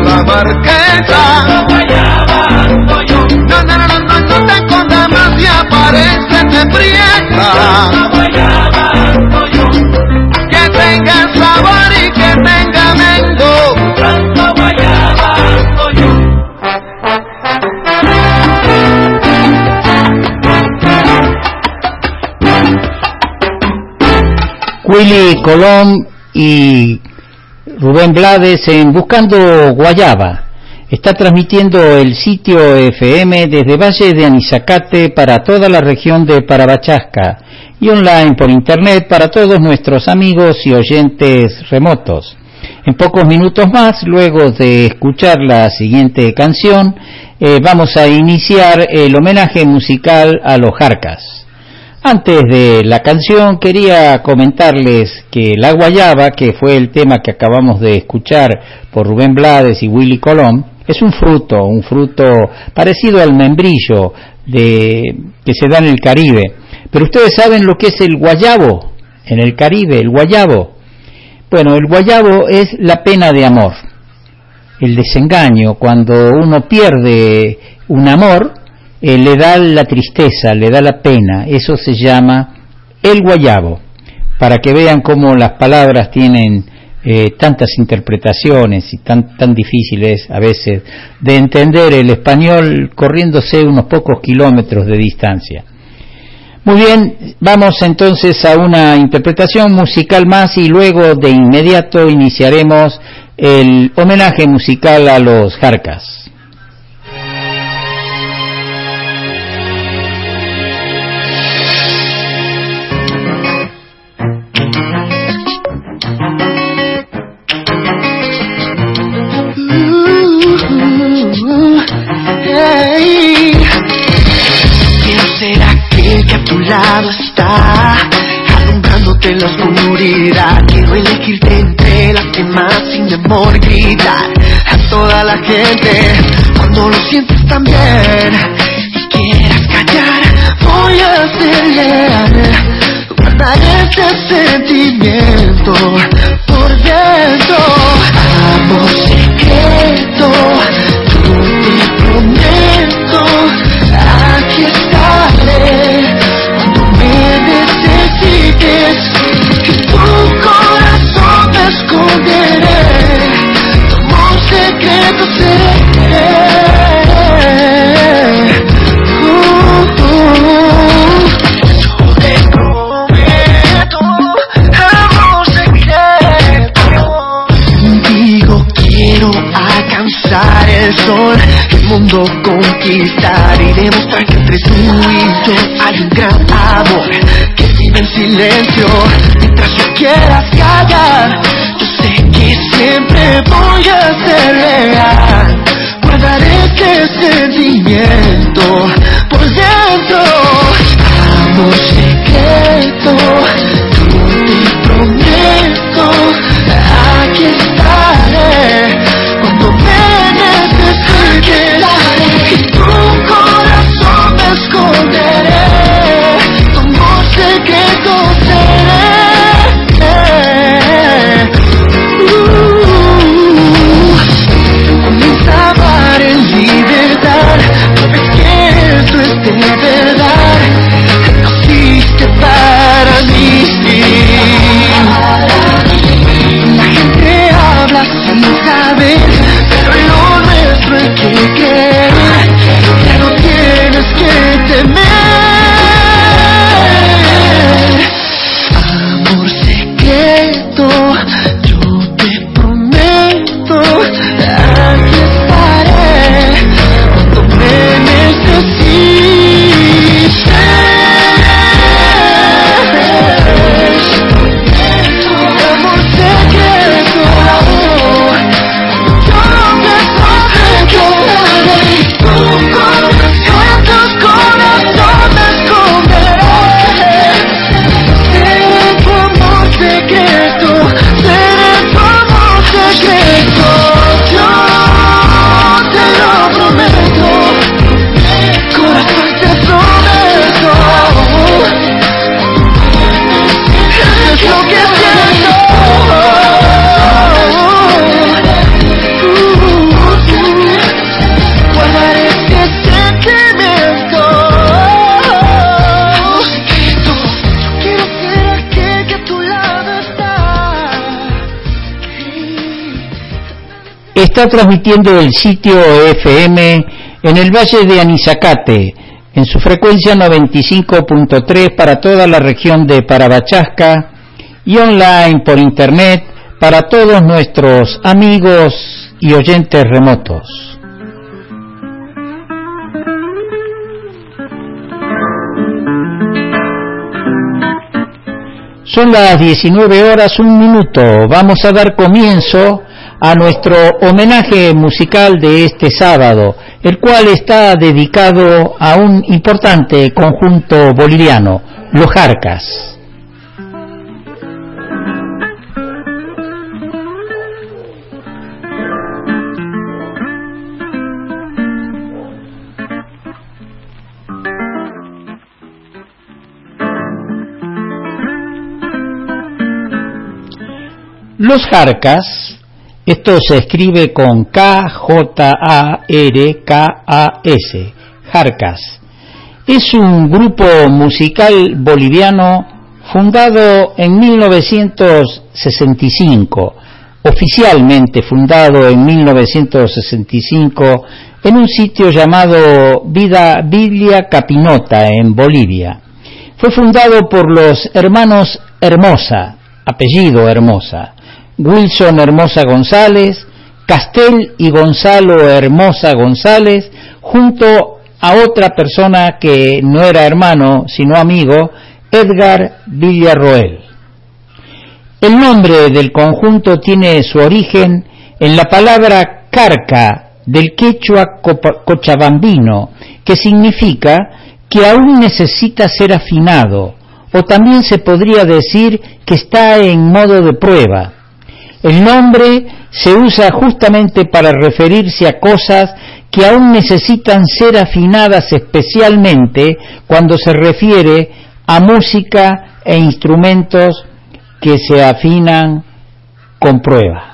la marquesa. Guayaba, no te escondas más y aparécete prieta. Que tenga sabor y que tenga mengo. Santo guayaba, Willy Colón y Rubén Blades en Buscando Guayaba. Está transmitiendo el sitio FM desde Valle de Anizacate para toda la región de Parabachasca y online por internet para todos nuestros amigos y oyentes remotos. En pocos minutos más, luego de escuchar la siguiente canción, vamos a iniciar el homenaje musical a los Jarcas. Antes de la canción quería comentarles que la guayaba, que fue el tema que acabamos de escuchar por Rubén Blades y Willy Colón, es un fruto parecido al membrillo que se da en el Caribe. Pero ustedes saben lo que es el guayabo en el Caribe, el guayabo. Bueno, el guayabo es la pena de amor, el desengaño. Cuando uno pierde un amor, le da la tristeza, le da la pena. Eso se llama el guayabo, para que vean cómo las palabras tienen tantas interpretaciones y tan difíciles a veces de entender el español corriéndose unos pocos kilómetros de distancia. Muy bien, vamos entonces a una interpretación musical más y luego de inmediato iniciaremos el homenaje musical a los Jarcas. Lado está, alumbrándote en la oscuridad. Quiero elegirte entre las demás sin temor, gritar a toda la gente cuando lo sientes también y quieras callar. Voy a ser leal, guardar este sentimiento por dentro. Amor secreto, yo te prometo, aquí estaré. En tu corazón me esconderé, tu amor secreto seré. Yo te prometo, amor secreto. Contigo quiero alcanzar el sol, el mundo conquistar y demostrar que entre tú y yo hay un gran amor que vive en silencio. Mientras tú quieras callar, yo sé que siempre voy a ser leal. Guardaré este sentimiento por dentro. Amor secreto, yo te prometo, aquí estaré cuando me necesites. En tu corazón me esconderé, tu amor secreto seré. Con mis está transmitiendo el sitio FM en el Valle de Anizacate, en su frecuencia 95.3 para toda la región de Parabachasca y online por internet para todos nuestros amigos y oyentes remotos. Son las 19:01. Vamos a dar comienzo a nuestro homenaje musical de este sábado, el cual está dedicado a un importante conjunto boliviano, los Jarcas. Los Jarcas, esto se escribe con K-J-A-R-K-A-S, Jarcas, es un grupo musical boliviano fundado en 1965, oficialmente fundado en 1965 en un sitio llamado Villa Capinota, en Bolivia. Fue fundado por los hermanos Hermosa, apellido Hermosa, Wilson Hermosa González, Castel y Gonzalo Hermosa González, junto a otra persona que no era hermano, sino amigo, Edgar Villarroel. El nombre del conjunto tiene su origen en la palabra carca, del quechua cochabambino, que significa que aún necesita ser afinado, o también se podría decir que está en modo de prueba. El nombre se usa justamente para referirse a cosas que aún necesitan ser afinadas, especialmente cuando se refiere a música e instrumentos que se afinan con prueba.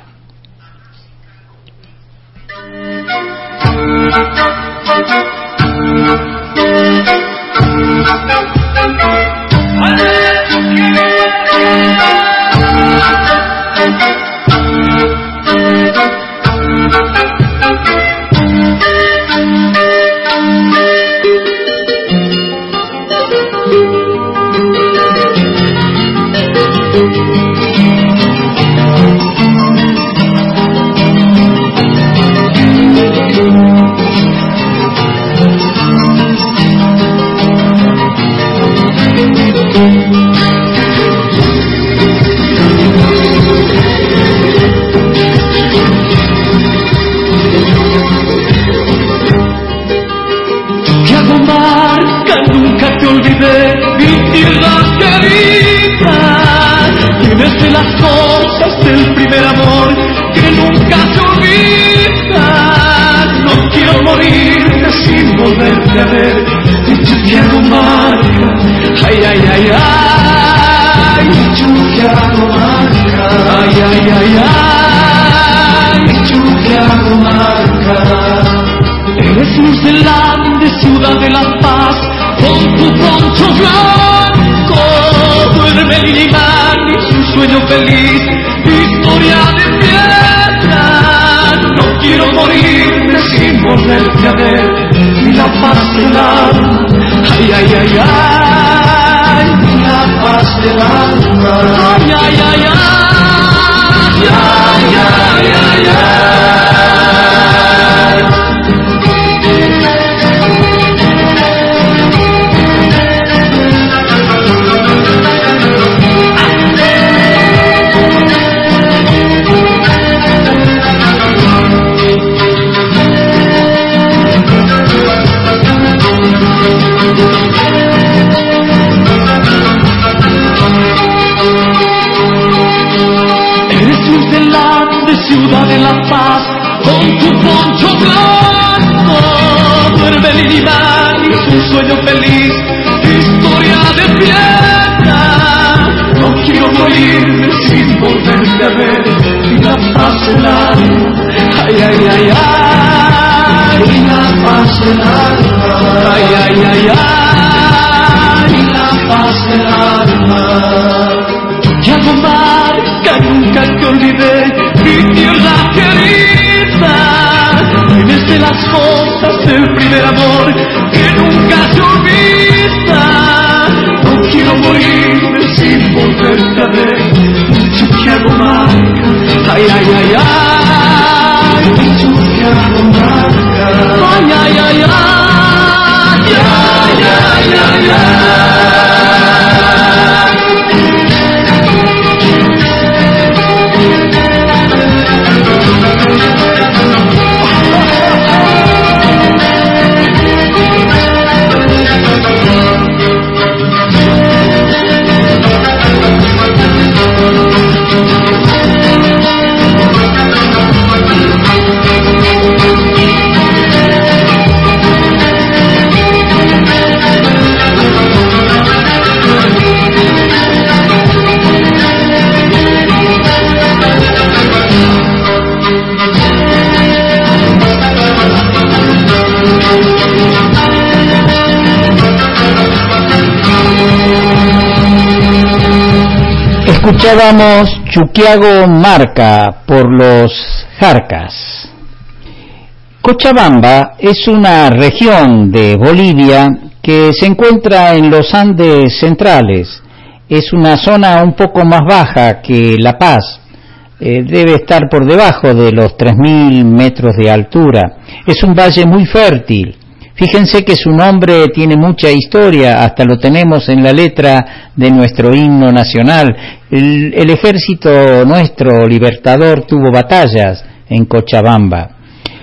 Desde las cosas del primer amor que nunca se olvidan. No quiero morirme sin volverte a ver. Dicho que hago marca, ay, ay, ay, ay. Dicho que hago marca, ay, ay, ay, ay. Dicho que hago marca. Eres luz del Ande, ciudad de la paz, con tu poncho blanco. Duerme el imán y su sueño feliz, historia de piedra. No quiero morirme sin volverte a ver, ni la paz del alma, ay, ay, ay, ay, ni la paz del alma, ay, ay, ay, ay, ay, ay, ay, ay, ay. Ciudad de la paz, con tu poncho blanco, duerme el imán y su sueño feliz, historia de piedra. No quiero morirme sin volverte a ver, y la paz del alma, ay, ay, ay, ay, y la paz del alma, ay, ay, ay, ay, y la paz del alma. Ya no marca, nunca te olvidé, mi tierra querida. Tienes de las cosas del primer amor que nunca se olvida. No quiero morirme sin volverte a ver. Chuquiago marca, ay, ay, ay, ay. Chuquiago marca, ay, ay, ay, ay, ay, ay, ay, ay. Escuchábamos Chuquiago Marca por los Jarcas. Cochabamba es una región de Bolivia que se encuentra en los Andes centrales. Es una zona un poco más baja que La Paz. Debe estar por debajo de los 3.000 metros de altura. Es un valle muy fértil. Fíjense que su nombre tiene mucha historia, hasta lo tenemos en la letra de nuestro himno nacional. El ejército nuestro libertador tuvo batallas en Cochabamba.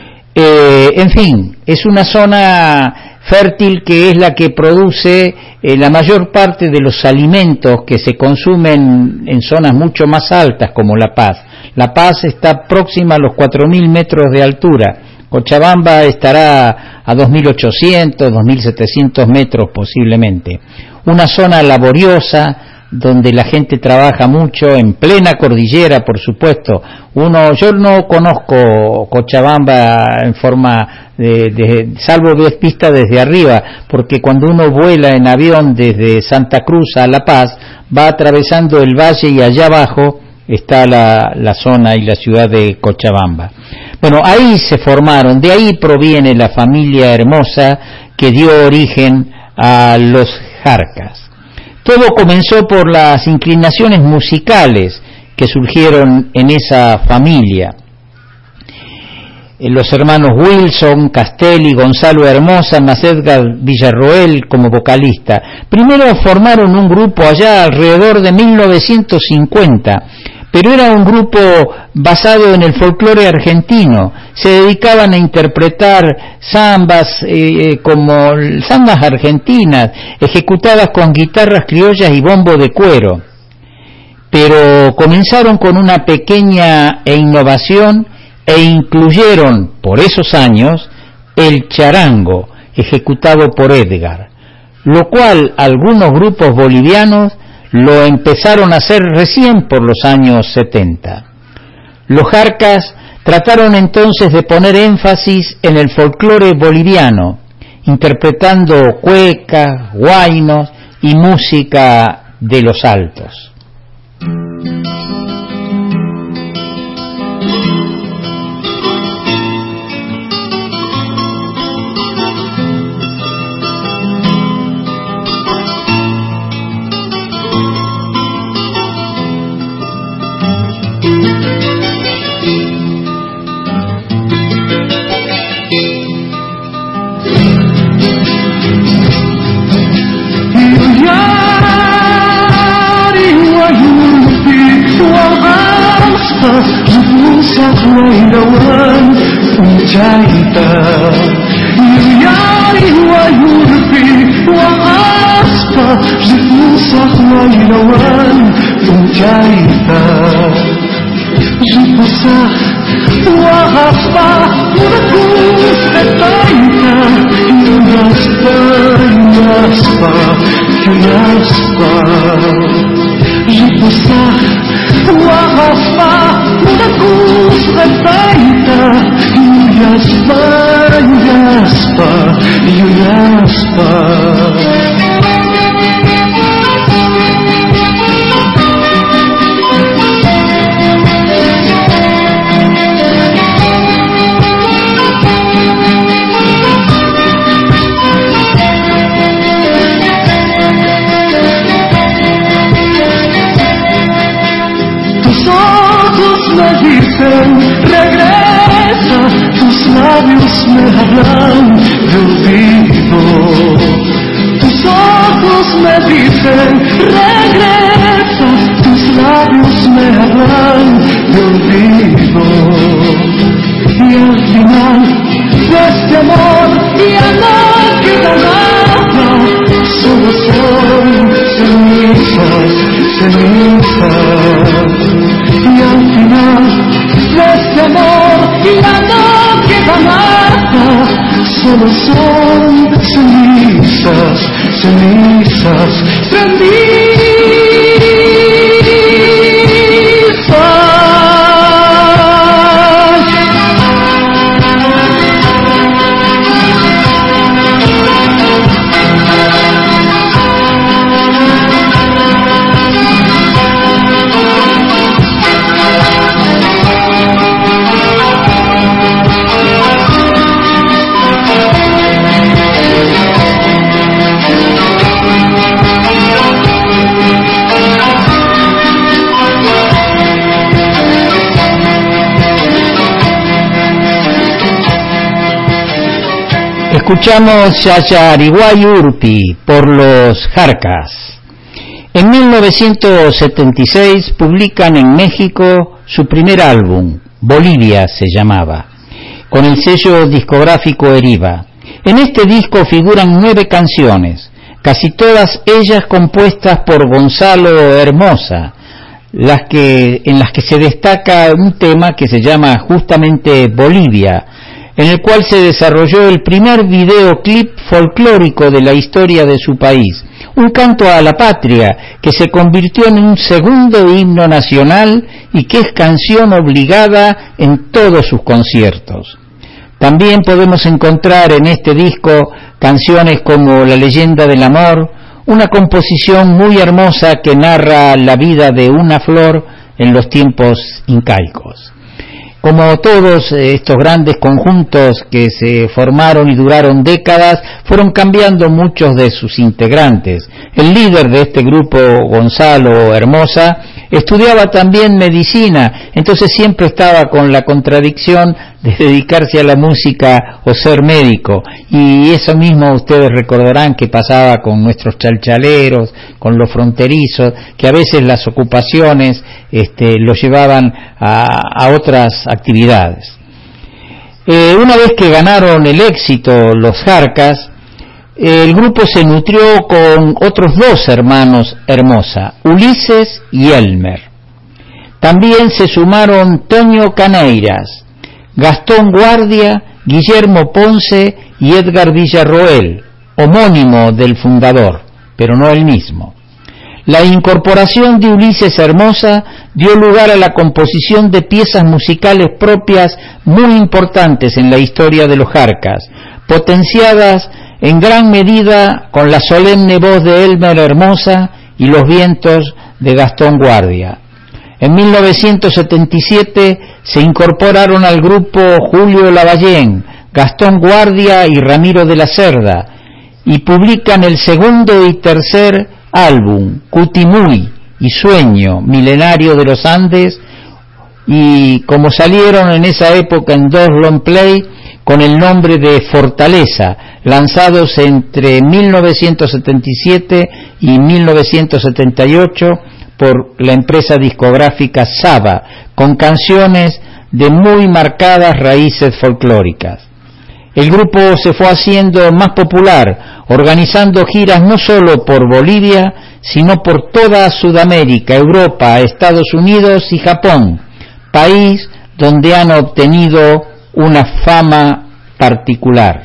En fin, es una zona fértil que es la que produce la mayor parte de los alimentos que se consumen en zonas mucho más altas como La Paz. La Paz está próxima a los 4.000 metros de altura. Cochabamba estará a 2.800, 2.700 metros posiblemente. Una zona laboriosa donde la gente trabaja mucho, en plena cordillera, por supuesto. Yo no conozco Cochabamba en forma salvo vista desde arriba, porque cuando uno vuela en avión desde Santa Cruz a La Paz, va atravesando el valle y allá abajo está la zona y la ciudad de Cochabamba. Bueno, ahí se formaron, de ahí proviene la familia hermosa que dio origen a los Jarcas. Todo comenzó por las inclinaciones musicales que surgieron en esa familia. Los hermanos Wilson, Castelli, Gonzalo Hermosa, más Edgar Villarroel como vocalista. Primero formaron un grupo allá alrededor de 1950, pero era un grupo basado en el folclore argentino. Se dedicaban a interpretar zambas como zambas argentinas, ejecutadas con guitarras criollas y bombo de cuero. Pero comenzaron con una pequeña innovación e incluyeron, por esos años, el charango, ejecutado por Edgar, lo cual algunos grupos bolivianos lo empezaron a hacer recién por los años 70. Los Jarcas trataron entonces de poner énfasis en el folclore boliviano, interpretando cuecas, huaynos y música de los altos. Waylawan Puncaita Yuyari Wayurpi Wa'aspa Ripusak Waylawan Puncaita Ripusak Wa'aspa Urakus Etaita Yuyaspa Yuyaspa Yuyaspa Ripusak Wa'aspa Urakus Etaita Yuyaspa Yuyaspa Yuyaspa dicen regresa, tus labios me hablan de olvido. Tus ojos me dicen regresa, tus labios me hablan de olvido. Y al final de este amor ya no queda nada, solo son cenizas, cenizas. Y al final de este amor ya no queda nada, solo son cenizas, cenizas, cenizas. Escuchamos Yayariguayurpi por los Jarcas. En 1976 publican en México su primer álbum, Bolivia se llamaba, con el sello discográfico Eriva. En este disco figuran 9 canciones, casi todas ellas compuestas por Gonzalo Hermosa, en las que se destaca un tema que se llama justamente Bolivia, en el cual se desarrolló el primer videoclip folclórico de la historia de su país, un canto a la patria que se convirtió en un segundo himno nacional y que es canción obligada en todos sus conciertos. También podemos encontrar en este disco canciones como La leyenda del amor, una composición muy hermosa que narra la vida de una flor en los tiempos incaicos. Como todos estos grandes conjuntos que se formaron y duraron décadas, fueron cambiando muchos de sus integrantes. El líder de este grupo, Gonzalo Hermosa, estudiaba también medicina, entonces siempre estaba con la contradicción de dedicarse a la música o ser médico, y eso mismo ustedes recordarán que pasaba con nuestros chalchaleros, con los fronterizos, que a veces las ocupaciones los llevaban a otras actividades. Una vez que ganaron el éxito los Jarcas, el grupo se nutrió con otros 2 hermanos Hermosa, Ulises y Elmer. También se sumaron Toño Caneiras, Gastón Guardia, Guillermo Ponce y Edgar Villarroel, homónimo del fundador, pero no el mismo. La incorporación de Ulises Hermosa dio lugar a la composición de piezas musicales propias muy importantes en la historia de los Jarcas, potenciadas en gran medida con la solemne voz de Elmer Hermosa y los vientos de Gastón Guardia. En 1977 se incorporaron al grupo Julio Lavallén, Gastón Guardia y Ramiro de la Cerda, y publican el segundo y tercer álbum, Cutimuy y Sueño, Milenario de los Andes, y como salieron en esa época en 2 long play, con el nombre de Fortaleza, lanzados entre 1977 y 1978 por la empresa discográfica Saba, con canciones de muy marcadas raíces folclóricas. El grupo se fue haciendo más popular, organizando giras no solo por Bolivia, sino por toda Sudamérica, Europa, Estados Unidos y Japón, país donde han obtenido una fama particular.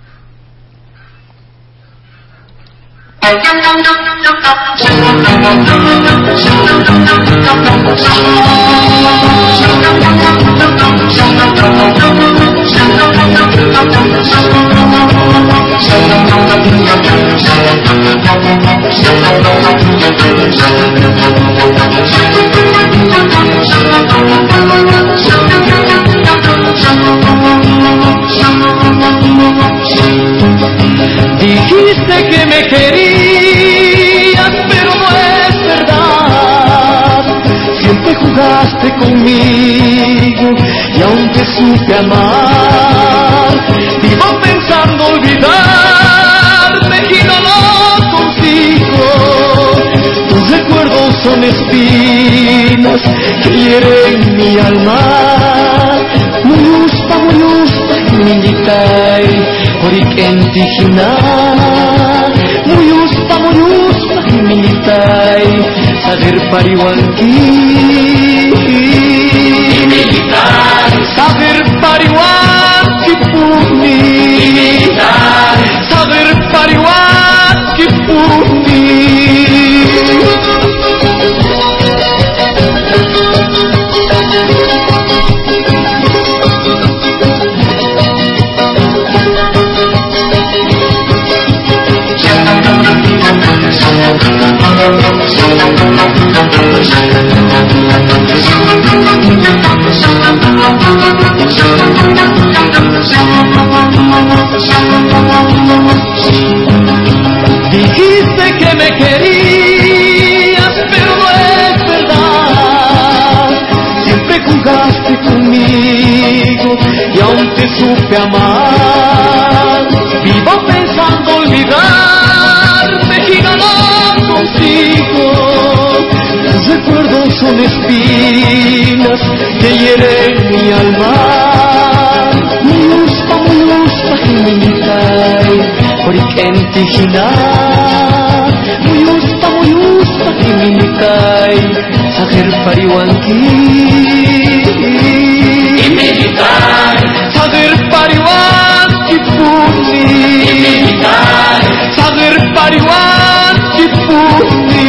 Dijiste que me querías, pero no es verdad. Siempre jugaste conmigo te supe amar. Vivo pensando olvidarte y no lo consigo. Tus recuerdos son espinas que hieren mi alma. Muyuspa, minitay, orikentijina. Muyuspa, minitay, saber pariwanki. Saber pariwanki puni. Saber pariwanki puni. Dijiste que me querías, pero no es verdad. Siempre jugaste conmigo y aún te supe amar. Vivo pensando olvidarte y no lo consigo. Tus recuerdos son espinas que hieren mi alma. Muyuspa, minitay, orikentijina. Muyuspa, minitay, sager pariwanki. Sager pariwanki puni. Sager pariwanki puni.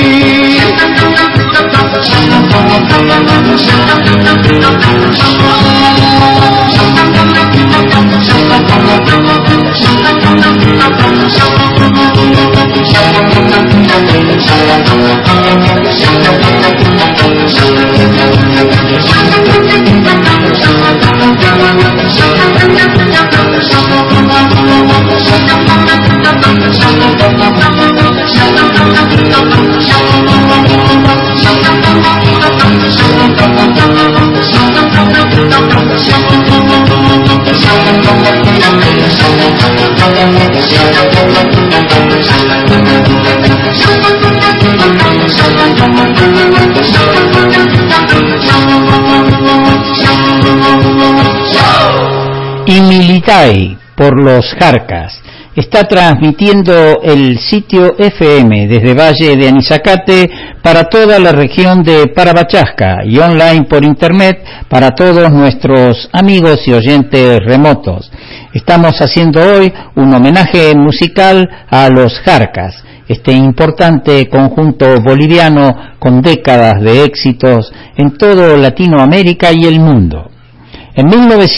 Y Militay por los Jarcas. Está transmitiendo el sitio FM desde Valle de Anizacate para toda la región de Parabachasca y online por internet para todos nuestros amigos y oyentes remotos. Estamos haciendo hoy un homenaje musical a los Jarcas, este importante conjunto boliviano con décadas de éxitos en todo Latinoamérica y el mundo. En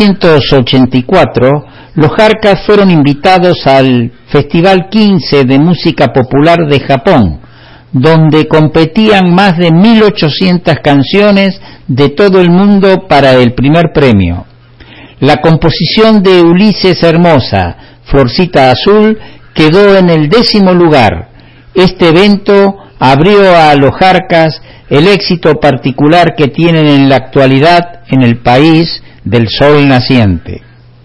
1984, los Jarcas fueron invitados al Festival 15 de Música Popular de Japón, donde competían más de 1.800 canciones de todo el mundo para el primer premio. La composición de Ulises Hermosa, Florcita Azul, quedó en el 10º lugar. Este evento abrió a los Jarcas el éxito particular que tienen en la actualidad en el país del sol naciente.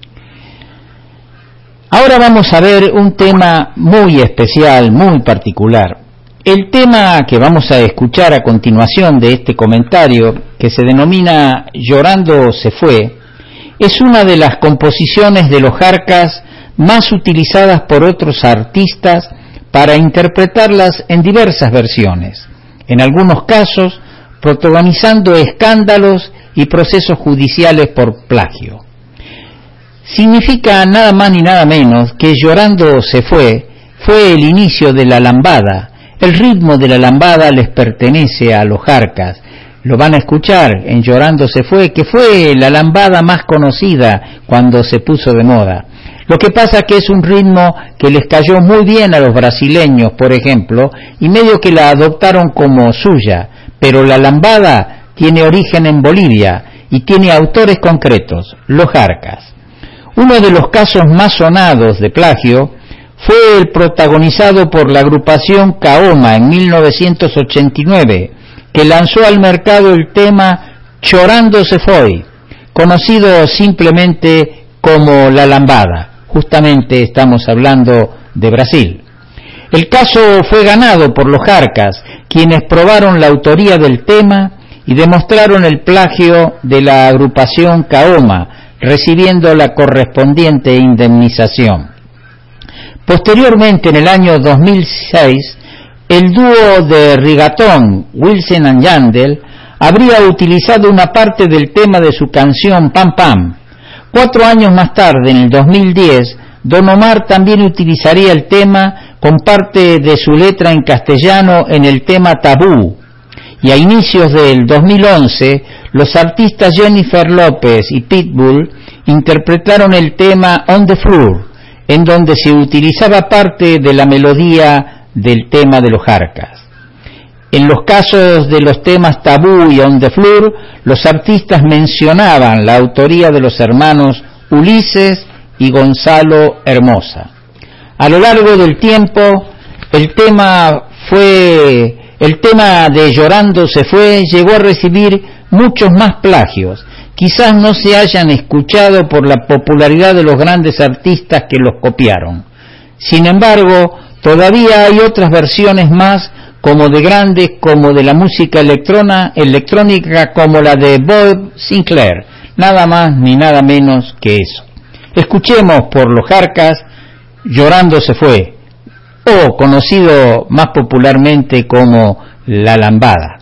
Ahora vamos a ver un tema muy especial, muy particular. El tema que vamos a escuchar a continuación de este comentario, que se denomina Llorando se fue, es una de las composiciones de los Jarcas más utilizadas por otros artistas para interpretarlas en diversas versiones, en algunos casos protagonizando escándalos y procesos judiciales por plagio. Significa nada más ni nada menos que Llorando se fue el inicio de la lambada. El ritmo de la lambada les pertenece a los Jarcas. Lo van a escuchar en Llorando se fue, que fue la lambada más conocida cuando se puso de moda. Lo que pasa que es un ritmo que les cayó muy bien a los brasileños, por ejemplo, y medio que la adoptaron como suya, pero la lambada tiene origen en Bolivia y tiene autores concretos, los Jarcas. Uno de los casos más sonados de plagio fue el protagonizado por la agrupación Kaoma en 1989, que lanzó al mercado el tema Chorando se foi, conocido simplemente como La Lambada. Justamente estamos hablando de Brasil. El caso fue ganado por los Jarcas, quienes probaron la autoría del tema y demostraron el plagio de la agrupación Kaoma, recibiendo la correspondiente indemnización. Posteriormente, en el año 2006, el dúo de rigatón Wilson and Yandel habría utilizado una parte del tema de su canción Pam Pam. 4 años más tarde, en el 2010, Don Omar también utilizaría el tema con parte de su letra en castellano en el tema Tabú. Y a inicios del 2011, los artistas Jennifer López y Pitbull interpretaron el tema On the Floor, en donde se utilizaba parte de la melodía del tema de los Jarcas. En los casos de los temas Tabú y On the Floor, los artistas mencionaban la autoría de los hermanos Ulises y Gonzalo Hermosa. A lo largo del tiempo, el tema de Llorando se fue llegó a recibir muchos más plagios. Quizás no se hayan escuchado por la popularidad de los grandes artistas que los copiaron. Sin embargo, todavía hay otras versiones más, como de grandes, como de la música electrónica, como la de Bob Sinclair. Nada más ni nada menos que eso. Escuchemos por los Jarcas Llorando se fue, o conocido más popularmente como La Lambada.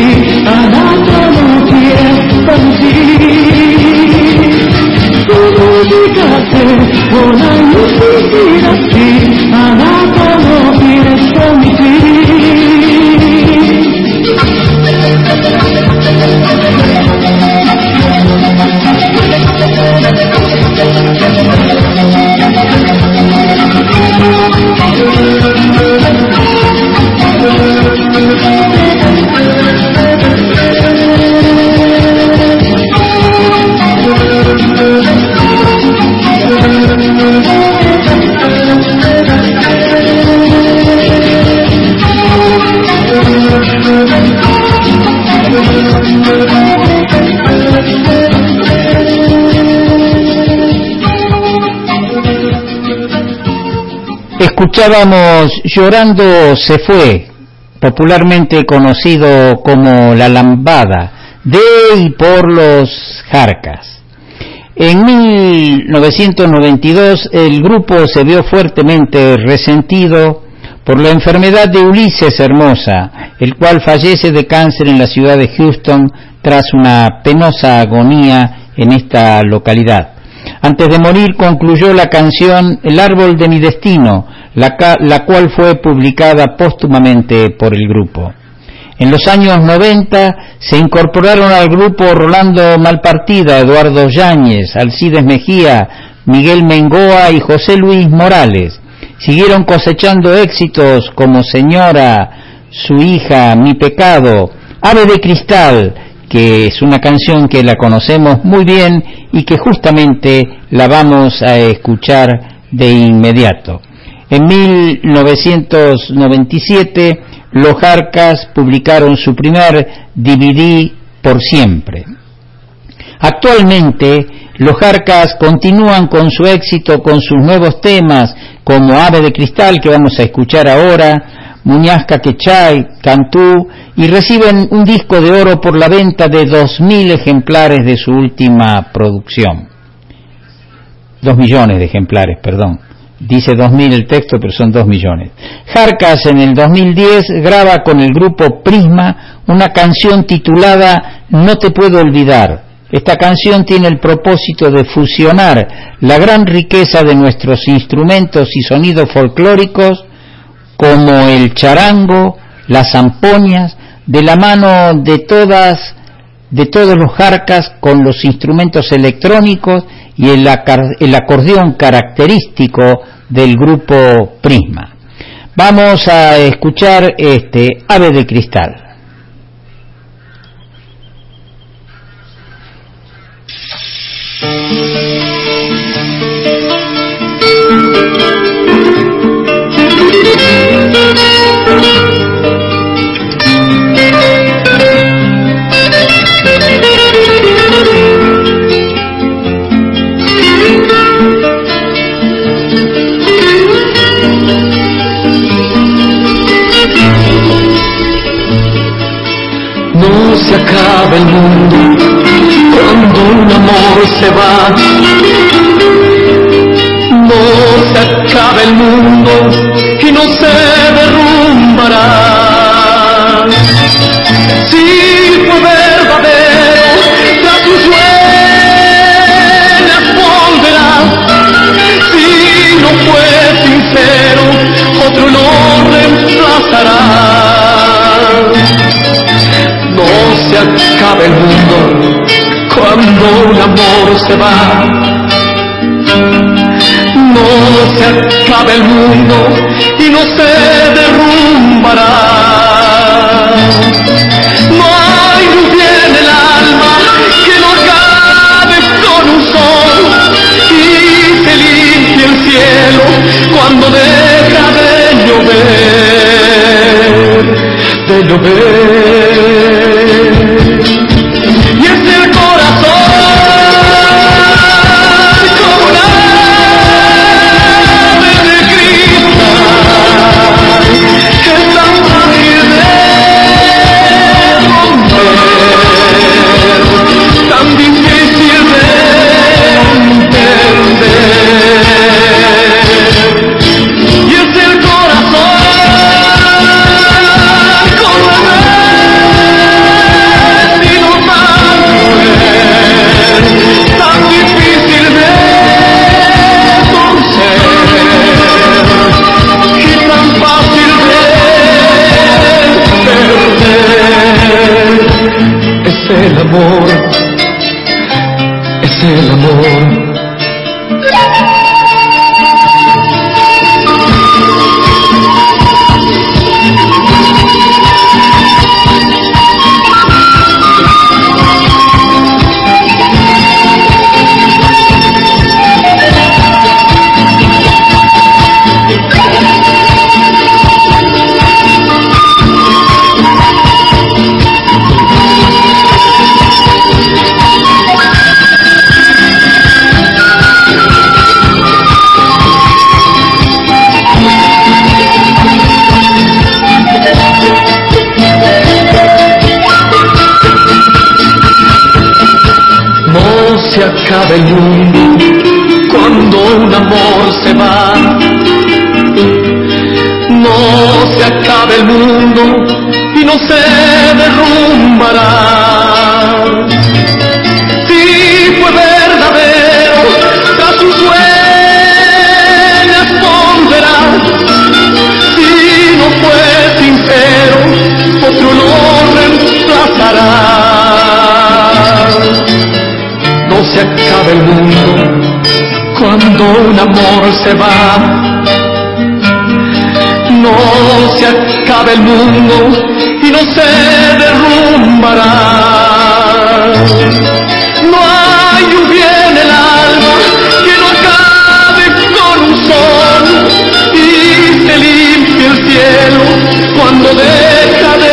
Todo Escuchábamos Llorando se fue, popularmente conocido como La Lambada, de y por los Jarcas. En 1992 el grupo se vio fuertemente resentido por la enfermedad de Ulises Hermosa, el cual fallece de cáncer en la ciudad de Houston tras una penosa agonía en esta localidad. Antes de morir concluyó la canción El árbol de mi destino, la cual fue publicada póstumamente por el grupo. En los años 90 se incorporaron al grupo Rolando Malpartida, Eduardo Yáñez, Alcides Mejía, Miguel Mengoa y José Luis Morales. Siguieron cosechando éxitos como Señora, Su hija, Mi pecado, Ave de cristal, que es una canción que la conocemos muy bien y que justamente la vamos a escuchar de inmediato. En 1997 los Jarcas publicaron su primer DVD Por siempre. Actualmente los Jarcas continúan con su éxito con sus nuevos temas como Ave de cristal, que vamos a escuchar ahora, Muñasca Quechay, Cantú, y reciben un disco de oro por la venta de 2.000 ejemplares de su última producción. 2 millones de ejemplares, perdón. Dice 2.000 el texto, pero son 2 millones. Jarcas en el 2010 graba con el grupo Prisma una canción titulada No te puedo olvidar. Esta canción tiene el propósito de fusionar la gran riqueza de nuestros instrumentos y sonidos folclóricos como el charango, las zampoñas, de la mano de todos los Jarcas con los instrumentos electrónicos y el acordeón característico del grupo Prisma. Vamos a escuchar Ave de cristal. No se acaba el mundo cuando un amor se va. No se acaba el mundo y no se derrumbará. Si fue verdadero, tras sus huellas volverá. Si no fue sincero, otro lo reemplazará. No se acaba el mundo cuando un amor se va. No se acaba el mundo y no se derrumbará. No hay luz en el alma que no acabe con un sol y se limpie el cielo cuando deja de llover, de llover. Y es el corazón como una ave de cristal, que es tan fácil de romper, tan difícil de entender. Y es el corazón como una un amor se va. No se acabe el mundo y no se derrumbará. Si fue verdadero, tras sus huellas volverá. Si no fue sincero, otro lo reemplazará. No se acaba el mundo cuando un amor se va. No se acaba el mundo y no se derrumbará. No hay un bien el alma que no acabe con un sol, y se limpia el cielo cuando deja de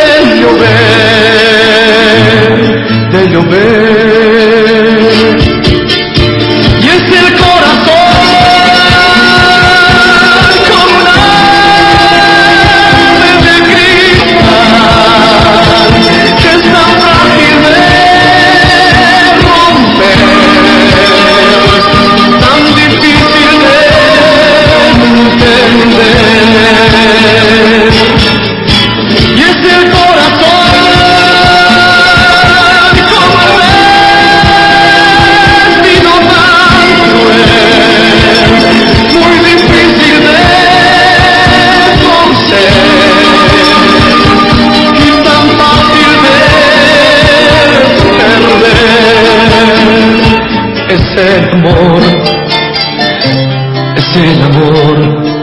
llover, y es el corazón como un ave de cristal que es tan frágil de romper, tan difícil de entender, y es el corazón es el amor, es el amor.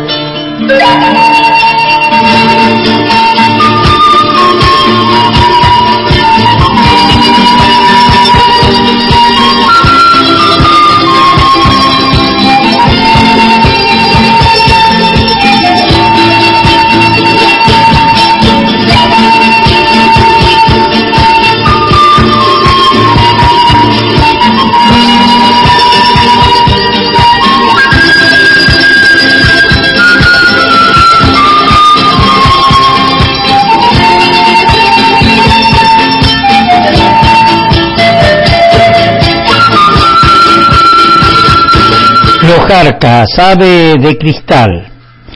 Los Jarcas, ave de cristal.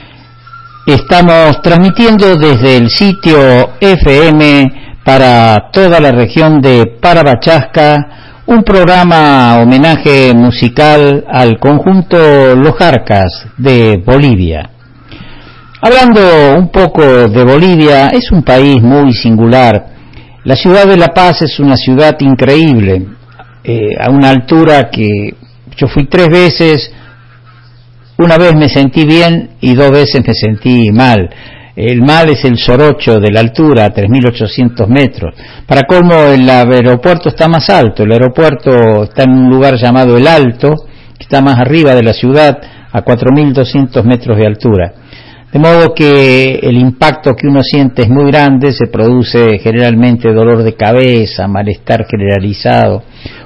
Estamos transmitiendo desde el sitio FM para toda la región de Parabachasca un programa homenaje musical al conjunto Los Jarcas de Bolivia. Hablando un poco de Bolivia, es un país muy singular. La ciudad de La Paz es una ciudad increíble, a una altura que yo fui 3 veces. Una vez me sentí bien y 2 veces me sentí mal. El mal es el sorocho de la altura, a 3.800 metros. Para colmo, el aeropuerto está más alto. El aeropuerto está en un lugar llamado El Alto, que está más arriba de la ciudad, a 4.200 metros de altura. De modo que el impacto que uno siente es muy grande, se produce generalmente dolor de cabeza, malestar generalizado.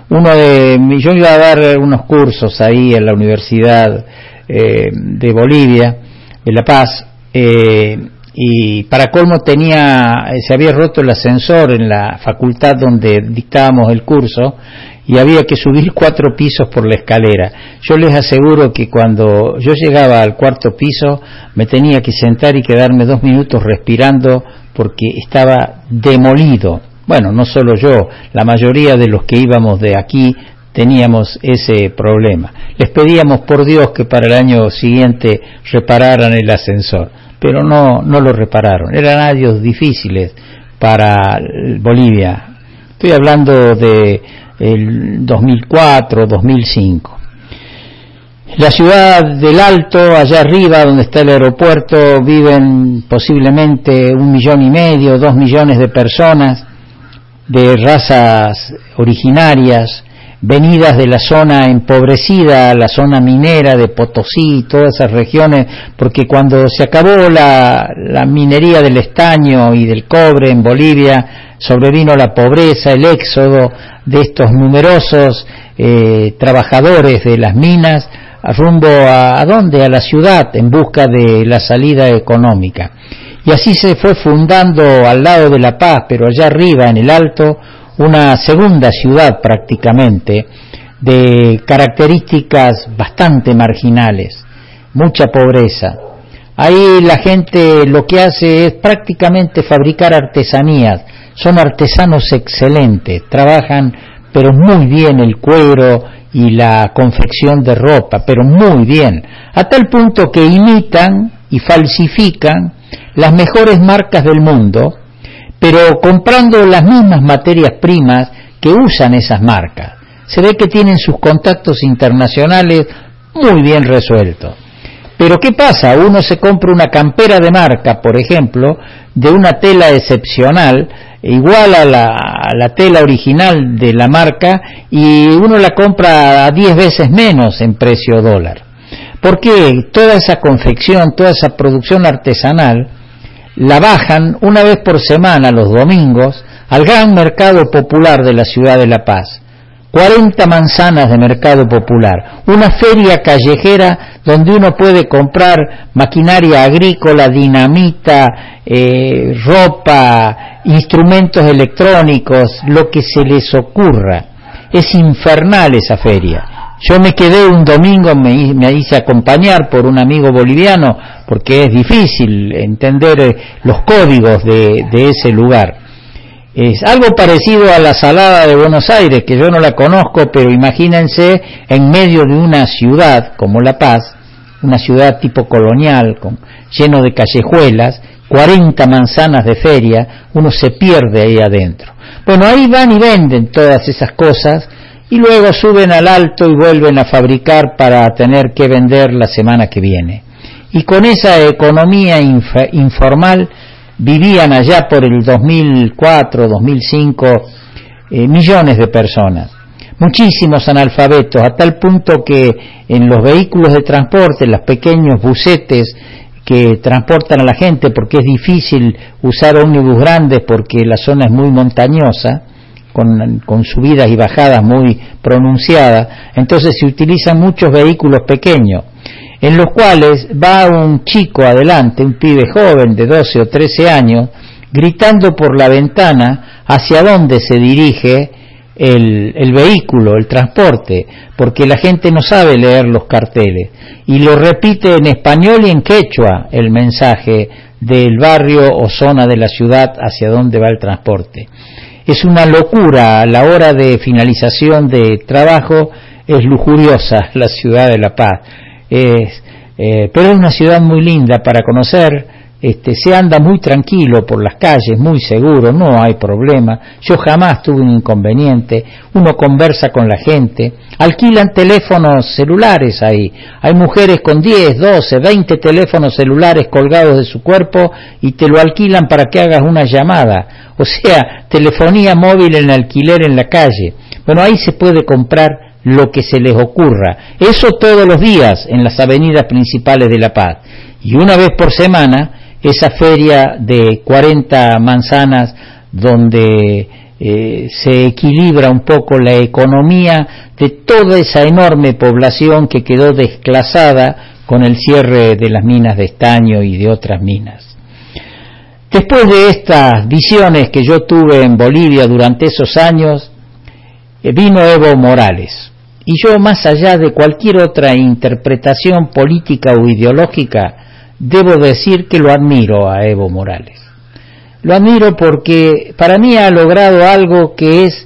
Yo iba a dar unos cursos ahí en la Universidad de Bolivia, de La Paz, y para colmo se había roto el ascensor en la facultad donde dictábamos el curso y había que subir 4 pisos por la escalera. Yo les aseguro que cuando yo llegaba al 4º piso me tenía que sentar y quedarme 2 minutos respirando porque estaba demolido. Bueno, no solo yo, la mayoría de los que íbamos de aquí teníamos ese problema. Les pedíamos por Dios que para el año siguiente repararan el ascensor, pero no lo repararon. Eran años difíciles para Bolivia. Estoy hablando de el 2004, 2005. La ciudad del Alto, allá arriba donde está el aeropuerto, viven posiblemente 1,5 millones, 2 millones de personas de razas originarias, venidas de la zona empobrecida, la zona minera de Potosí, todas esas regiones, porque cuando se acabó la minería del estaño y del cobre en Bolivia, sobrevino la pobreza, el éxodo de estos numerosos trabajadores de las minas rumbo ¿a dónde? A la ciudad, en busca de la salida económica. Y así se fue fundando al lado de La Paz, pero allá arriba en el Alto, una segunda ciudad prácticamente, de características bastante marginales, mucha pobreza. Ahí la gente lo que hace es prácticamente fabricar artesanías, son artesanos excelentes, trabajan pero muy bien el cuero y la confección de ropa, pero muy bien, a tal punto que imitan y falsifican las mejores marcas del mundo, pero comprando las mismas materias primas que usan esas marcas. Se ve que tienen sus contactos internacionales muy bien resueltos. Pero ¿qué pasa? Uno se compra una campera de marca, por ejemplo, de una tela excepcional, igual a la tela original de la marca, y uno la compra a 10 veces menos en precio dólar. Porque toda esa confección, toda esa producción artesanal, la bajan una vez por semana, los domingos, al gran mercado popular de la ciudad de La Paz. 40 manzanas de mercado popular, una feria callejera donde uno puede comprar maquinaria agrícola, dinamita, ropa, instrumentos electrónicos, lo que se les ocurra. Es infernal esa feria. Yo me quedé un domingo, me hice acompañar por un amigo boliviano, porque es difícil entender los códigos de ese lugar. Es algo parecido a la Salada de Buenos Aires, que yo no la conozco, pero imagínense en medio de una ciudad como La Paz, una ciudad tipo colonial, lleno de callejuelas, 40 manzanas de feria, uno se pierde ahí adentro. Bueno, ahí van y venden todas esas cosas, y luego suben al alto y vuelven a fabricar para tener que vender la semana que viene. Y con esa economía informal vivían allá por el 2004, 2005, millones de personas, muchísimos analfabetos, a tal punto que en los vehículos de transporte, los pequeños busetes que transportan a la gente, porque es difícil usar ómnibus grandes porque la zona es muy montañosa, con subidas y bajadas muy pronunciadas, entonces se utilizan muchos vehículos pequeños, en los cuales va un chico adelante, un pibe joven de 12 o 13 años, gritando por la ventana hacia dónde se dirige el vehículo, el transporte, porque la gente no sabe leer los carteles, y lo repite en español y en quechua el mensaje del barrio o zona de la ciudad hacia dónde va el transporte. Es una locura. A la hora de finalización de trabajo es lujuriosa la ciudad de La Paz. Pero es una ciudad muy linda para conocer, se anda muy tranquilo por las calles, muy seguro, no hay problema, yo jamás tuve un inconveniente, uno conversa con la gente, alquilan teléfonos celulares ahí, hay mujeres con 10, 12, 20 teléfonos celulares colgados de su cuerpo y te lo alquilan para que hagas una llamada, o sea, telefonía móvil en alquiler en la calle. Bueno, ahí se puede comprar lo que se les ocurra, eso todos los días en las avenidas principales de La Paz, y una vez por semana esa feria de 40 manzanas donde se equilibra un poco la economía de toda esa enorme población que quedó desclasada con el cierre de las minas de estaño y de otras minas. Después de estas visiones que yo tuve en Bolivia durante esos años, vino Evo Morales. Y yo, más allá de cualquier otra interpretación política o ideológica, debo decir que lo admiro a Evo Morales. Lo admiro porque para mí ha logrado algo que es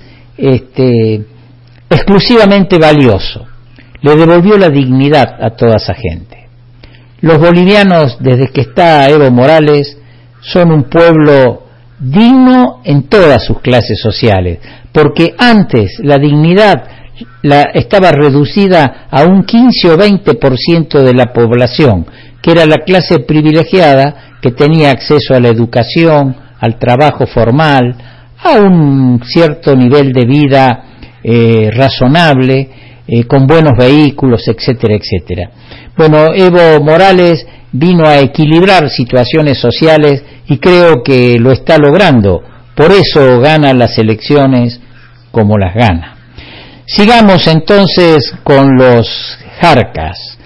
exclusivamente valioso. Le devolvió la dignidad a toda esa gente. Los bolivianos, desde que está Evo Morales, son un pueblo digno en todas sus clases sociales, porque antes la dignidad estaba reducida a un 15 o 20% de la población, que era la clase privilegiada que tenía acceso a la educación, al trabajo formal, a un cierto nivel de vida razonable, con buenos vehículos, etcétera, etcétera. Bueno, Evo Morales vino a equilibrar situaciones sociales y creo que lo está logrando, por eso gana las elecciones como las gana. Sigamos entonces con los Jarcas.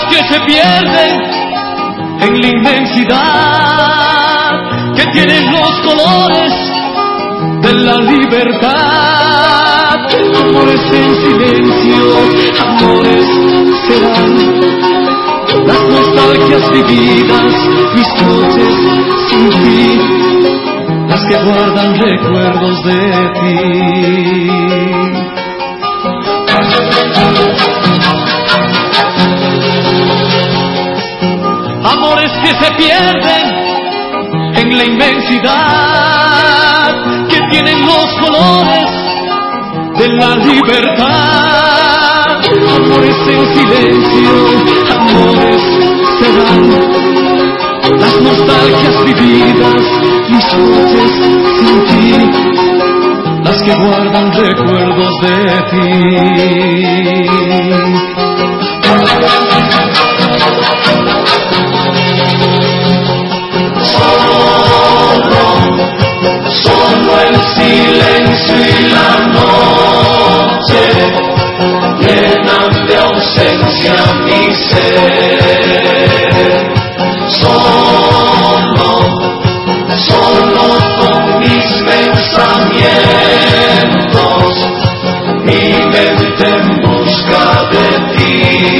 que se pierden en la inmensidad, que tienen los colores de la libertad. Amores en silencio, amores serán las nostalgias vividas, mis noches sin ti, las que guardan recuerdos de ti. Amores que se pierden en la inmensidad, que tienen los colores de la libertad. Amores en silencio, amores serán las nostalgias vividas, mis noches sin ti, las que guardan recuerdos de ti. Solo el silencio y la noche llenan de ausencia mi ser. Solo con mis pensamientos, mi mente en busca de ti.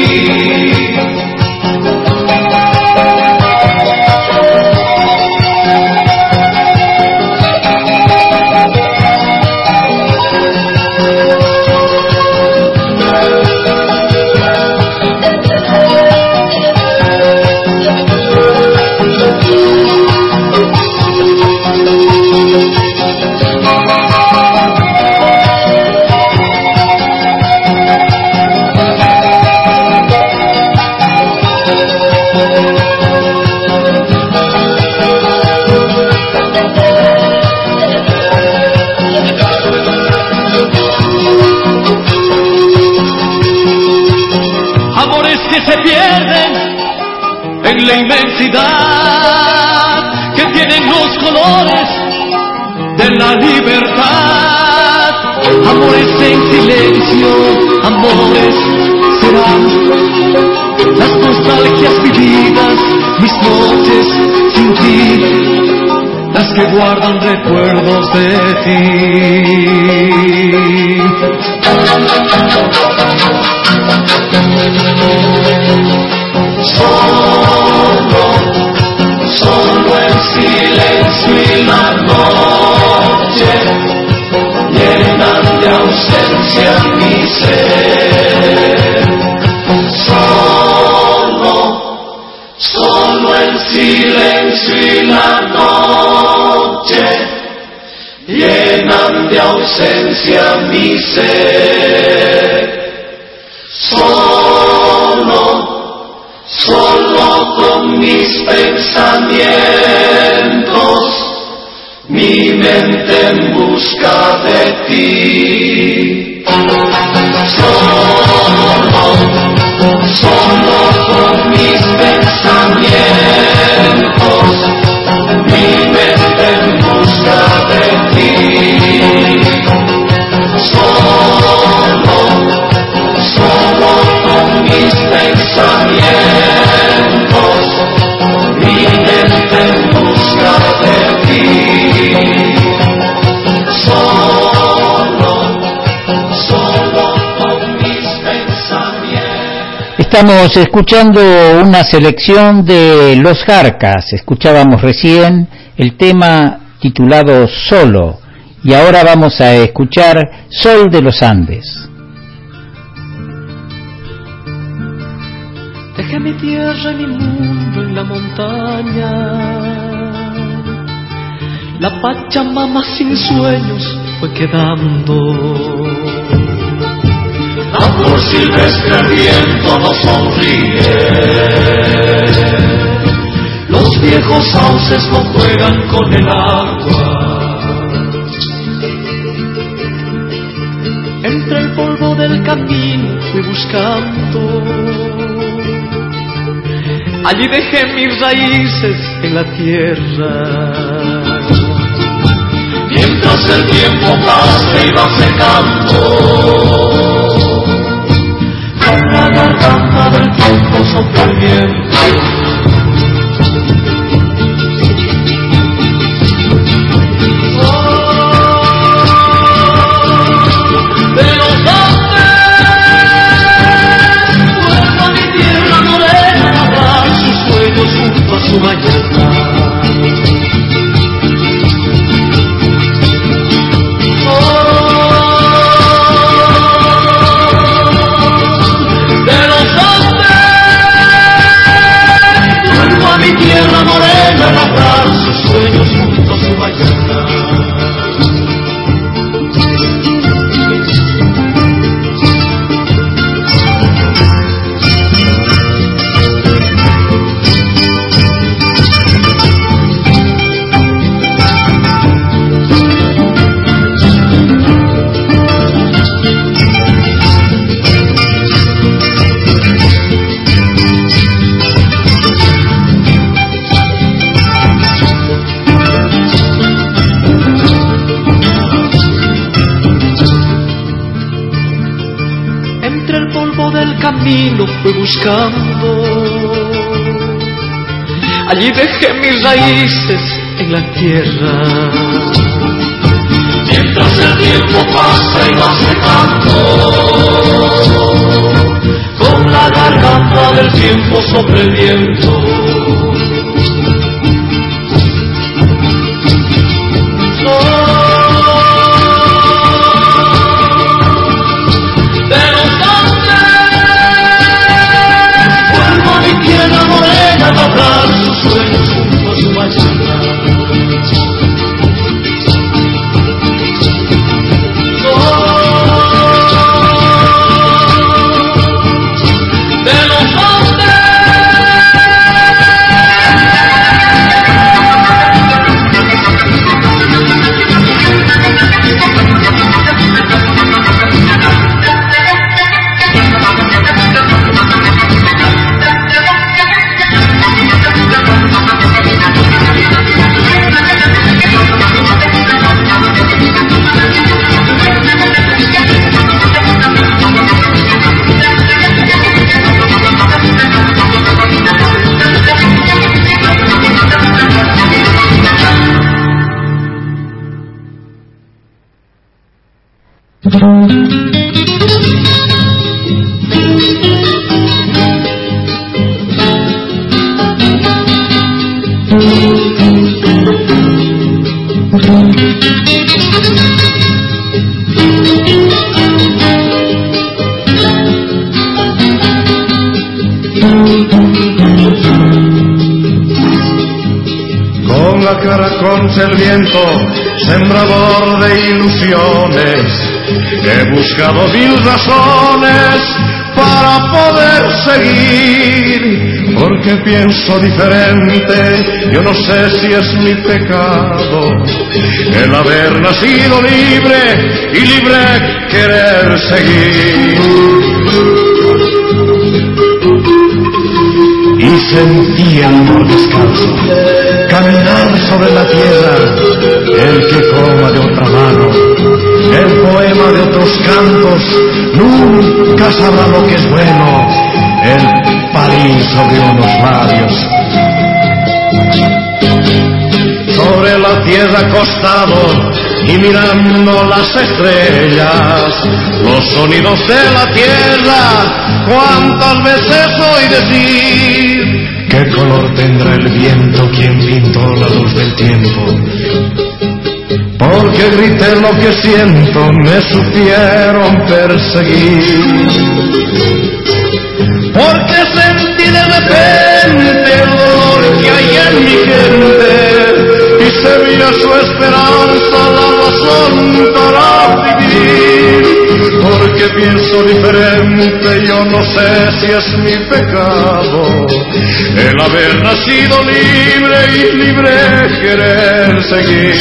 La inmensidad, que tienen los colores de la libertad. Amores en silencio, amores serán las nostalgias vividas, mis noches sin ti, las que guardan recuerdos de ti. Solo el silencio y la noche llenan de ausencia mi ser. Solo el silencio y la noche llenan de ausencia mi ser. Solo con mis pensamientos, mi mente en busca de ti. Solo con mis pensamientos, mi mente en busca de ti. Solo con mis pensamientos, mi mente en busca de ti. Solo con mis pensamientos. Estamos escuchando una selección de Los Jarcas. Escuchábamos recién el tema titulado Solo, y ahora vamos a escuchar Sol de los Andes. Dejé mi tierra y mi mundo en la montaña, la Pachamama sin sueños fue quedando. Amor silvestre, el viento nos sonríe, los viejos sauces no juegan con el agua. Entre el polvo del camino fui buscando, allí dejé mis raíces en la tierra. Mientras el tiempo pasa iba secando, con la garganta del tiempo sopla el viento. Su mañana. De los Andes vuelvo a mi tierra morena a abrazar sus sueños junto a su mañana. Camino fui buscando, allí dejé mis raíces en la tierra. Mientras el tiempo pasa y va secando, con la garganta del tiempo sobre el viento. Sus sueños junto a su mañana. De los Con la cara concha el viento, sembrador de ilusiones, he buscado mil razones para poder seguir, porque pienso diferente. Yo no sé si es mi pecado el haber nacido libre y libre querer seguir. Y sentí el amor descalzo caminar sobre la tierra, el que coma de otra mano el poema de otros cantos nunca sabrá lo que es bueno, el parir sobre unos labios. Sobre la tierra acostado y mirando las estrellas, los sonidos de la tierra, cuántas veces oí decir. ¿Qué color tendrá el viento quien pintó la luz del tiempo? Porque grité lo que siento, me supieron perseguir. Porque sentí de repente el dolor que hay en mi gente, y se veía su esperanza, la razón para vivir. Porque pienso diferente, yo no sé si es mi pecado el haber nacido libre y libre querer seguir.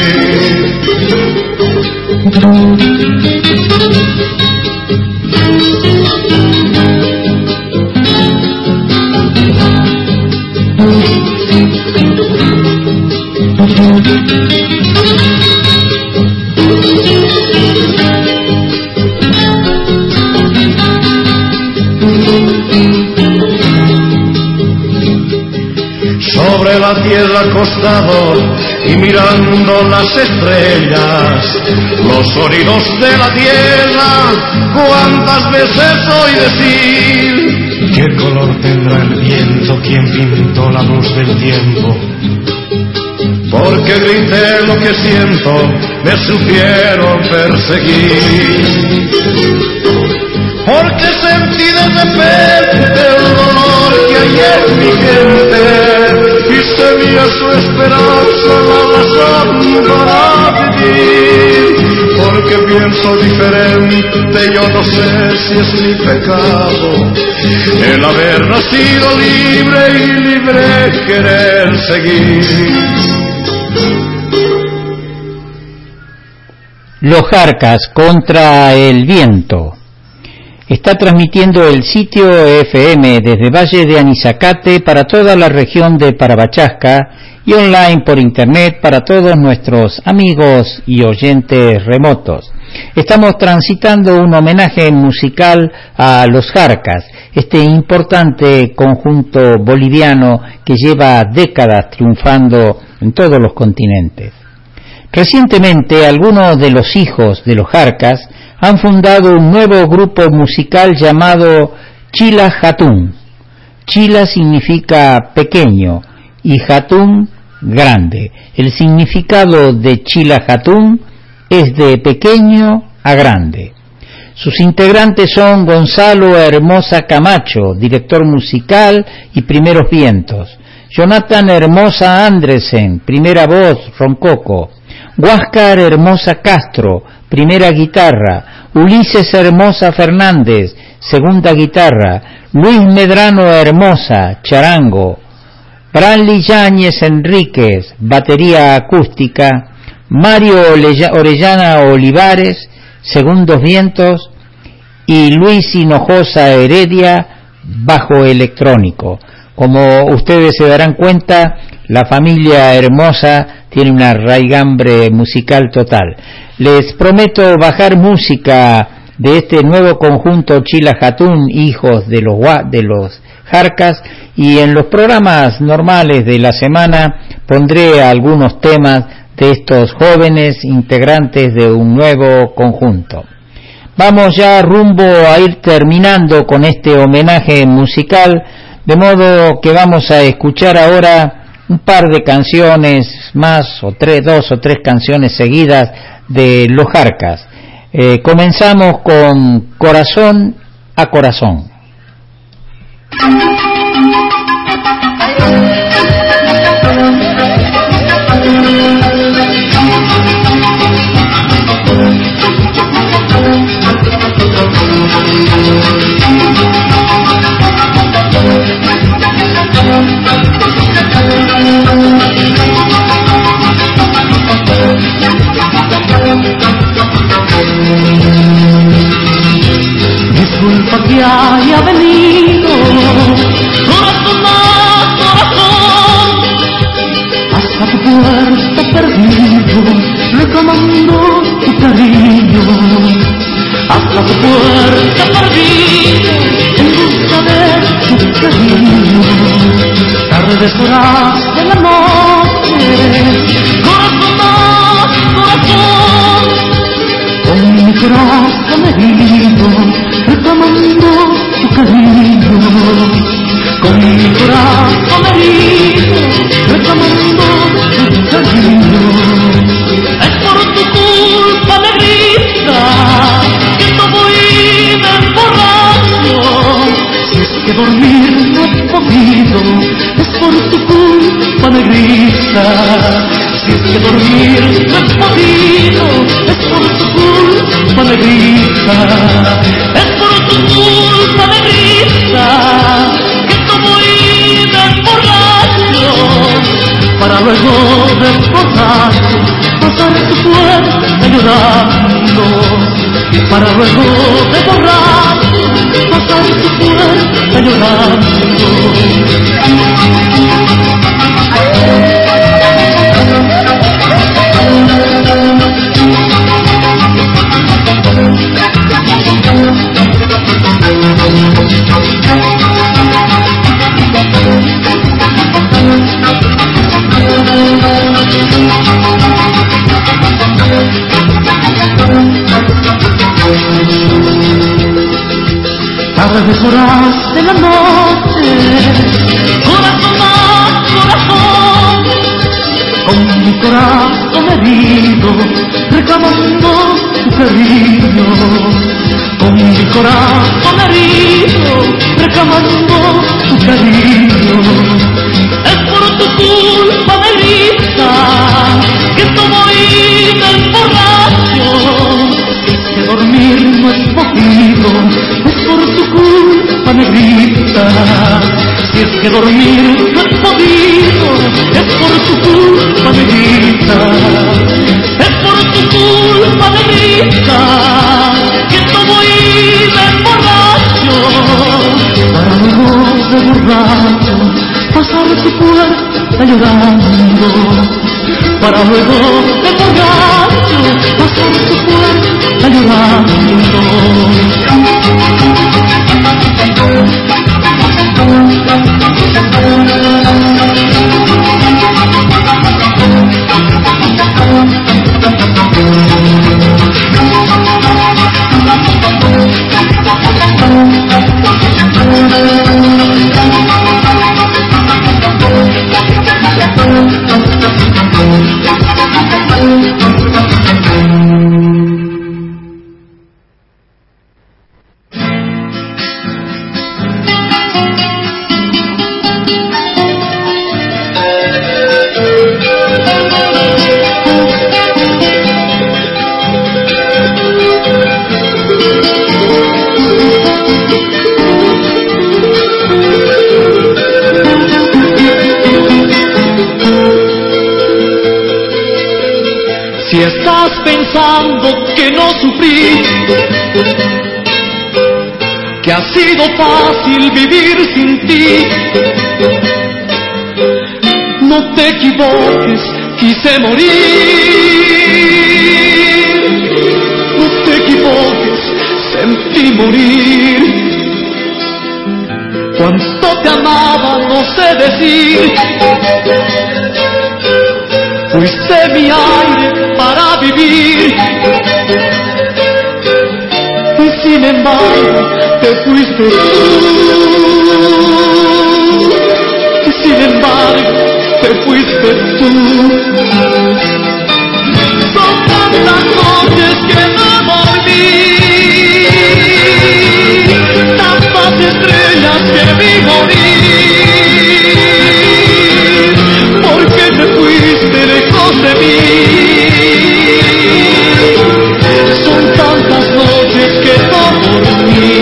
la tierra acostado y mirando las estrellas, los sonidos de la tierra, cuántas veces oí decir: ¿qué color tendrá el viento? ¿Quién pintó la luz del tiempo? Porque grité lo que siento, me supieron perseguir. Porque sentí de repente el dolor que hay en mi gente y se veía su esperanza, la razón para vivir. Porque pienso diferente, yo no sé si es mi pecado el haber nacido libre y libre querer seguir. Los Jarcas contra el viento. Está transmitiendo el sitio FM desde Valle de Anizacate para toda la región de Parabachasca y online por internet para todos nuestros amigos y oyentes remotos. Estamos transitando un homenaje musical a los Jarcas, este importante conjunto boliviano que lleva décadas triunfando en todos los continentes. Recientemente, algunos de los hijos de los Jarcas han fundado un nuevo grupo musical llamado Chila Jatún. Chila significa pequeño y Jatún grande. El significado de Chila Jatún es de pequeño a grande. Sus integrantes son Gonzalo Hermosa Camacho, director musical y primeros vientos; Jonathan Hermosa Andresen, primera voz, roncoco; Huáscar Hermosa Castro, primera guitarra; Ulises Hermosa Fernández, segunda guitarra; Luis Medrano Hermosa, charango; Branly Yáñez Enríquez, batería acústica; Mario Orellana Olivares, segundos vientos; y Luis Hinojosa Heredia, bajo electrónico. Como ustedes se darán cuenta, la familia Hermosa tiene una raigambre musical total. Les prometo bajar música de este nuevo conjunto Chila Jatún, hijos de los Jarcas, y en los programas normales de la semana pondré algunos temas de estos jóvenes integrantes de un nuevo conjunto. Vamos ya rumbo a ir terminando con este homenaje musical, de modo que vamos a escuchar ahora un par de canciones más, dos o tres canciones seguidas de los Jarcas. Comenzamos con Corazón a Corazón. Disculpa que haya venido, corazón a corazón, hasta tu puerta perdido, reclamando tu cariño. Hasta tu puerta perdido, en busca de tu cariño. Tardes horas de la noche, corazón a corazón, con mi corazón herido, reclamando tu cariño. Con mi corazón herido, reclamando tu cariño. Es por tu culpa, negrita, que no voy de borracho. Si es que dormir no he podido, es por tu culpa, negrita. Si es que dormir no he podido, es por tu culpa, negrita. Es por tu culpa, negrita, que no voy de borracho, para luego de borracho pasar tu puerta llorando, para luego de borracho pasar tu puerta llorando. decoraste la noche, corazón a corazón, con mi corazón herido, reclamando tu cariño. Con mi corazón herido, reclamando tu cariño. Es por tu culpa, negrita, que estoy del borracho. Que dormir no es podido, es por tu culpa, negrita. Si es que dormir no es podido, es por tu culpa, negrita. Es por tu culpa, negrita, que estoy del borracho. Para luego de borracho pasar tu puerta llorando. Para luego de borracho pasar tu puerta llorando. Si estás pensando que no sufrí, que ha sido fácil vivir sin ti, no te equivoques, quise morir. No te equivoques, sentí morir. Cuánto te amaba, no sé decir. Fuiste mi aire para vivir, y sin embargo te fuiste tú. Y sin embargo te fuiste tú. Son tantas noches que no dormí, tantas estrellas que vi morir, porque te fuiste lejos de mí. Son tantas noches que no dormí.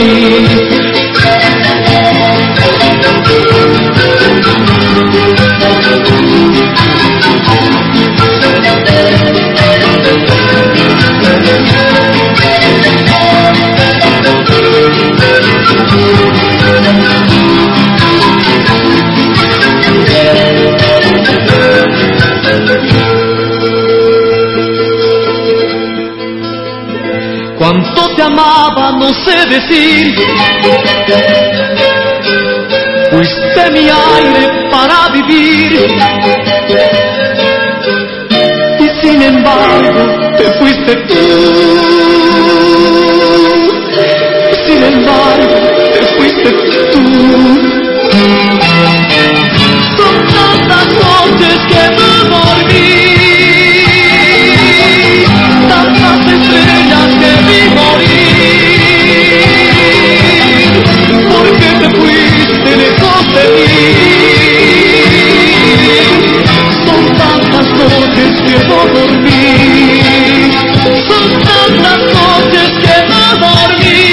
Cuánto te amaba, no sé decir. Fuiste mi aire para vivir, y sin embargo te fuiste tú. Y sin embargo te fuiste tú. Son tantas noches que no dormí, tantas estrellas que vi morir, porque te fuiste lejos de mí. Son tantas noches que no dormí, son tantas noches que no dormí,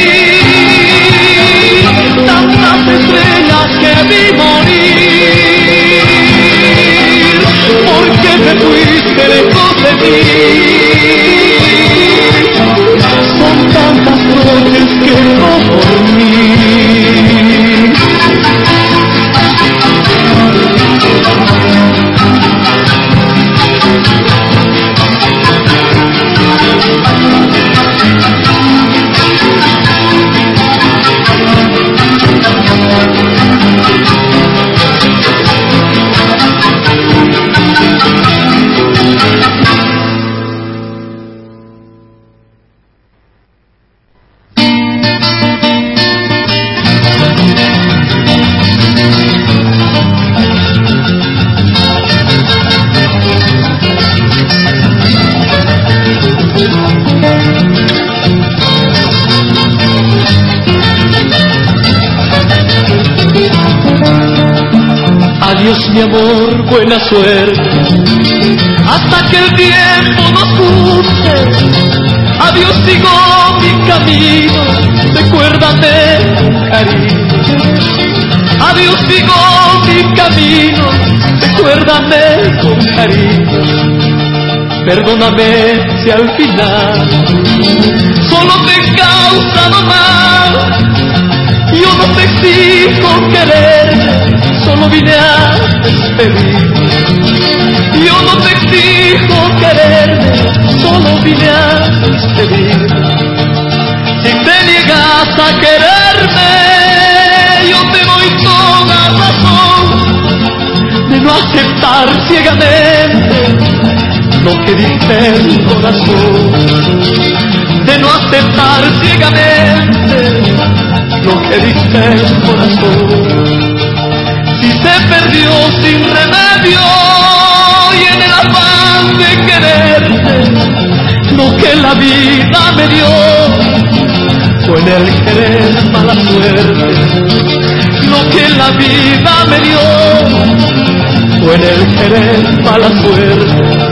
tantas estrellas que vi morir, porque te fuiste lejos de mí. Son tantas noches que no dormí. Adiós mi amor, buena suerte, hasta que el tiempo nos junte. Adiós, sigo mi camino, recuérdame con cariño. Adiós, sigo mi camino, recuérdame con cariño. Perdóname si al final solo te he causado mal. Yo no te exijo querer, solo vine a despedir. Yo no te exijo quererme, solo vine a despedir. Si te niegas a quererme, yo te doy toda razón de no aceptar ciegamente lo que dice el corazón, de no aceptar ciegamente lo que dice el corazón. Si se perdió sin remedio y en el afán de quererte, lo que la vida me dio fue en el querer mala suerte. Lo que la vida me dio fue en el querer mala suerte.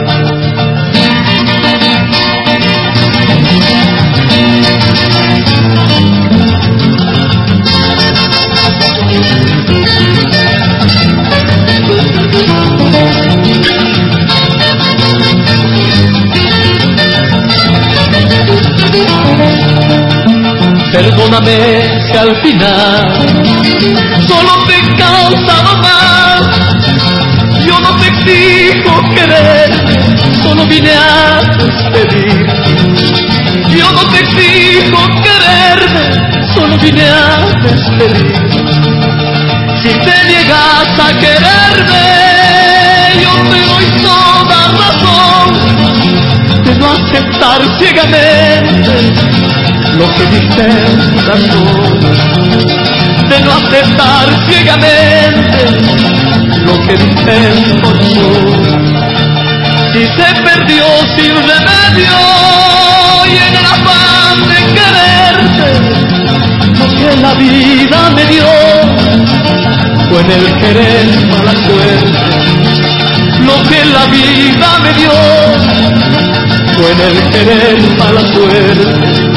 Perdóname si al final solo te he causado mal. Yo no te exijo querer, solo vine a despedir. Yo no te exijo quererme, solo vine a despedir. Si te niegas a quererme, yo te doy toda razón de no aceptar ciegamente lo que dice el corazón, de no aceptar ciegamente lo que dice el corazón. Si se perdió sin remedio y en el afán de quererte, lo que la vida me dio fue en el querer mala suerte. Lo que la vida me dio fue en el querer mala suerte.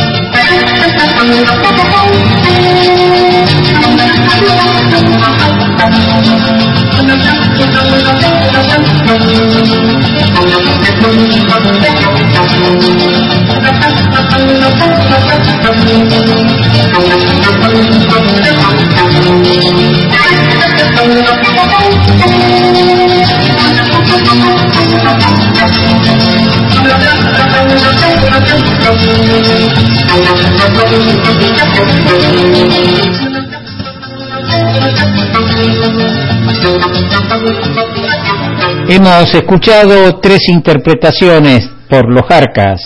Hemos escuchado 3 interpretaciones por los Jarcas.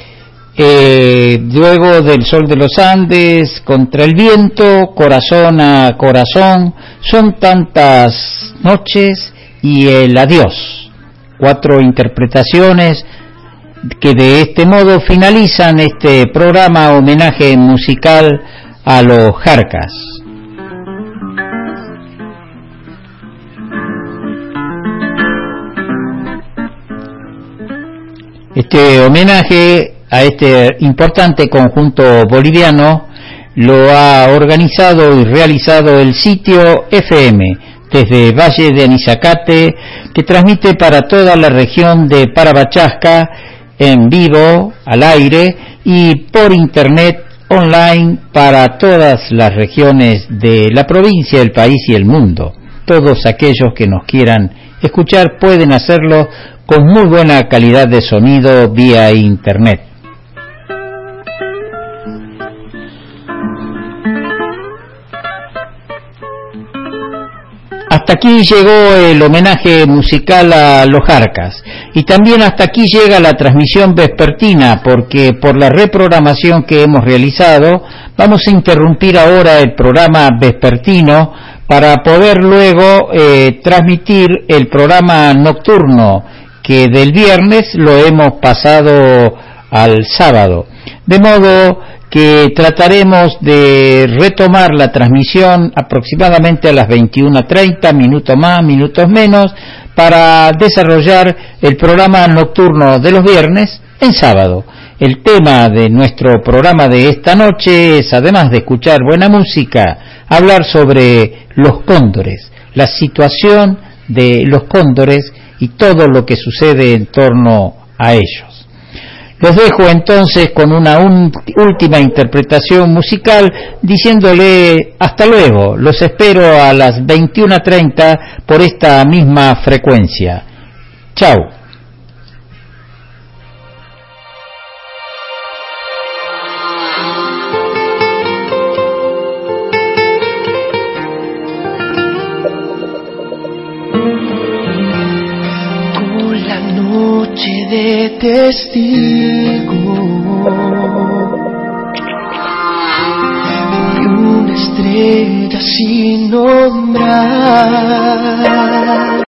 Luego del Sol de los Andes, Contra el Viento, Corazón a Corazón, Son tantas noches y El Adiós. 4 interpretaciones que de este modo finalizan este programa homenaje musical a los Jarcas. Este homenaje a este importante conjunto boliviano lo ha organizado y realizado el sitio FM desde Valle de Anizacate, que transmite para toda la región de Parabachasca en vivo, al aire y por internet online para todas las regiones de la provincia, el país y el mundo. Todos aquellos que nos quieran escuchar pueden hacerlo con muy buena calidad de sonido vía internet. Hasta aquí llegó el homenaje musical a los Jarcas y también hasta aquí llega la transmisión vespertina, porque por la reprogramación que hemos realizado vamos a interrumpir ahora el programa vespertino para poder luego transmitir el programa nocturno, que del viernes lo hemos pasado al sábado, de modo que trataremos de retomar la transmisión aproximadamente a las 21:30, minutos más, minutos menos, para desarrollar el programa nocturno de los viernes en sábado. El tema de nuestro programa de esta noche es, además de escuchar buena música, hablar sobre los cóndores, la situación de los cóndores y todo lo que sucede en torno a ellos. Los dejo entonces con una última interpretación musical diciéndole hasta luego. Los espero a las 21:30 por esta misma frecuencia. Chao. De testigo y una estrella sin nombrar.